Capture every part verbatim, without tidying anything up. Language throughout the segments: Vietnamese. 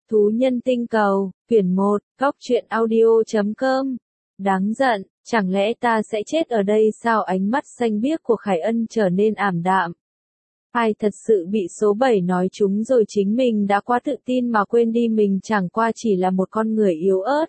Thú nhân tinh cầu, quyển một, góc truyện audio chấm com. Đáng giận, chẳng lẽ ta sẽ chết ở đây sao? Ánh mắt xanh biếc của Khải Ân trở nên ảm đạm. Ai thật sự bị số bảy nói trúng rồi, chính mình đã quá tự tin mà quên đi mình chẳng qua chỉ là một con người yếu ớt.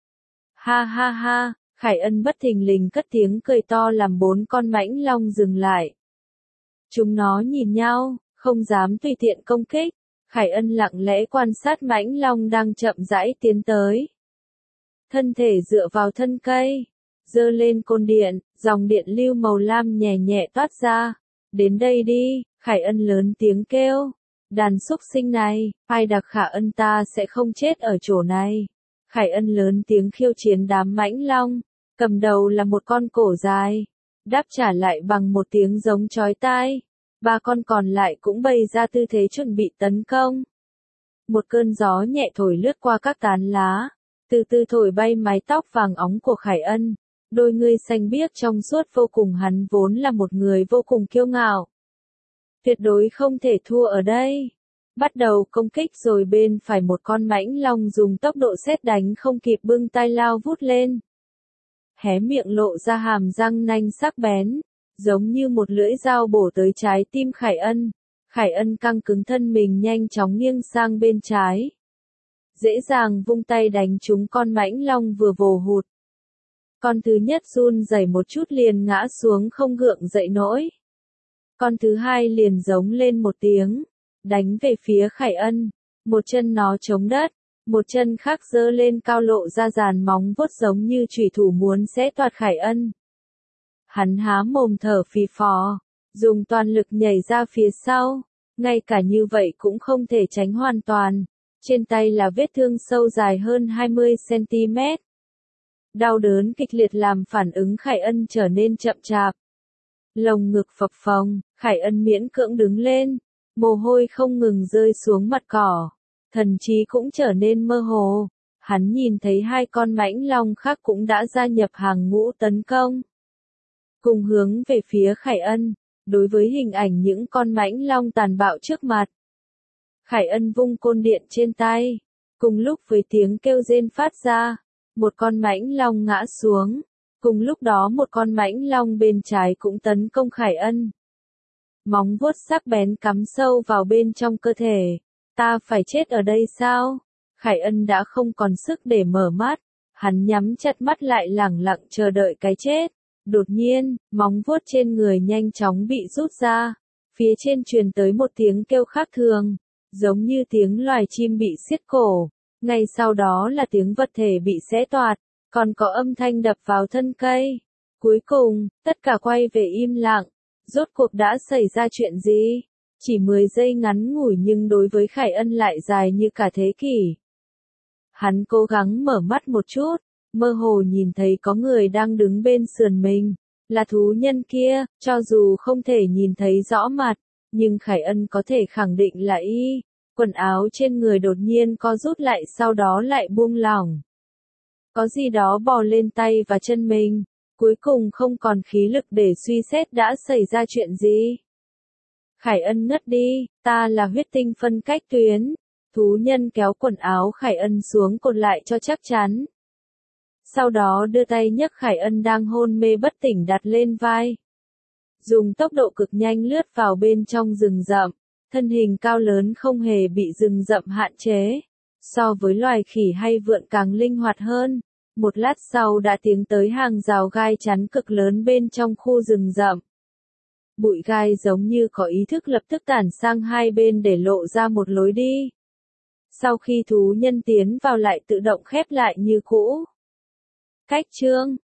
Ha ha ha, Khải Ân bất thình lình cất tiếng cười to làm bốn con mãnh long dừng lại. Chúng nó nhìn nhau, không dám tùy tiện công kích. Khải Ân lặng lẽ quan sát mãnh long đang chậm rãi tiến tới. Thân thể dựa vào thân cây, giơ lên côn điện, dòng điện lưu màu lam nhẹ nhẹ toát ra. Đến đây đi, Khải Ân lớn tiếng kêu. Đàn súc sinh này, ai đặc Khả Ân, ta sẽ không chết ở chỗ này. Khải Ân lớn tiếng khiêu chiến đám mãnh long, cầm đầu là một con cổ dài, đáp trả lại bằng một tiếng giống chói tai. Ba con còn lại cũng bày ra tư thế chuẩn bị tấn công. Một cơn gió nhẹ thổi lướt qua các tán lá, từ từ thổi bay mái tóc vàng óng của Khải Ân. Đôi ngươi xanh biếc trong suốt vô cùng, hắn vốn là một người vô cùng kiêu ngạo. Tuyệt đối không thể thua ở đây. Bắt đầu công kích rồi. Bên phải một con mãnh long dùng tốc độ sét đánh không kịp bưng tay lao vút lên. Hé miệng lộ ra hàm răng nanh sắc bén, giống như một lưỡi dao bổ tới trái tim Khải Ân. Khải Ân căng cứng thân mình nhanh chóng nghiêng sang bên trái. Dễ dàng vung tay đánh trúng con mãnh long vừa vồ hụt. Con thứ nhất run rẩy một chút liền ngã xuống không gượng dậy nổi. Con thứ hai liền giống lên một tiếng, đánh về phía Khải Ân. Một chân nó chống đất, một chân khác giơ lên cao lộ ra dàn móng vuốt giống như chủy thủ muốn xé toạc Khải Ân. Hắn há mồm thở phì phò, dùng toàn lực nhảy ra phía sau, ngay cả như vậy cũng không thể tránh hoàn toàn. Trên tay là vết thương sâu dài hơn hai mươi xăng ti mét. Đau đớn kịch liệt làm phản ứng Khải Ân trở nên chậm chạp. Lồng ngực phập phồng, Khải Ân miễn cưỡng đứng lên, mồ hôi không ngừng rơi xuống mặt cỏ, thần trí cũng trở nên mơ hồ. Hắn nhìn thấy hai con mãnh long khác cũng đã gia nhập hàng ngũ tấn công, cùng hướng về phía Khải Ân. Đối với hình ảnh những con mãnh long tàn bạo trước mặt, Khải Ân vung côn điện trên tay, cùng lúc với tiếng kêu rên phát ra, một con mãnh long ngã xuống. Cùng lúc đó một con mãnh long bên trái cũng tấn công Khải Ân. Móng vuốt sắc bén cắm sâu vào bên trong cơ thể. Ta phải chết ở đây sao? Khải Ân đã không còn sức để mở mắt. Hắn nhắm chặt mắt lại lẳng lặng chờ đợi cái chết. Đột nhiên, móng vuốt trên người nhanh chóng bị rút ra. Phía trên truyền tới một tiếng kêu khác thường, giống như tiếng loài chim bị xiết cổ. Ngay sau đó là tiếng vật thể bị xé toạc, còn có âm thanh đập vào thân cây. Cuối cùng, tất cả quay về im lặng. Rốt cuộc đã xảy ra chuyện gì? Chỉ mười giây ngắn ngủi nhưng đối với Khải Ân lại dài như cả thế kỷ. Hắn cố gắng mở mắt một chút, mơ hồ nhìn thấy có người đang đứng bên sườn mình. Là thú nhân kia, cho dù không thể nhìn thấy rõ mặt, nhưng Khải Ân có thể khẳng định là y. Quần áo trên người đột nhiên co rút lại, sau đó lại buông lỏng. Có gì đó bò lên tay và chân mình, cuối cùng không còn khí lực để suy xét đã xảy ra chuyện gì. Khải Ân ngất đi, ta là huyết tinh phân cách tuyến. Thú nhân kéo quần áo Khải Ân xuống cột lại cho chắc chắn. Sau đó đưa tay nhấc Khải Ân đang hôn mê bất tỉnh đặt lên vai. Dùng tốc độ cực nhanh lướt vào bên trong rừng rậm, thân hình cao lớn không hề bị rừng rậm hạn chế. So với loài khỉ hay vượn càng linh hoạt hơn. Một lát sau đã tiến tới hàng rào gai chắn cực lớn bên trong khu rừng rậm. Bụi gai giống như có ý thức lập tức tản sang hai bên để lộ ra một lối đi. Sau khi thú nhân tiến vào lại tự động khép lại như cũ. Cách chương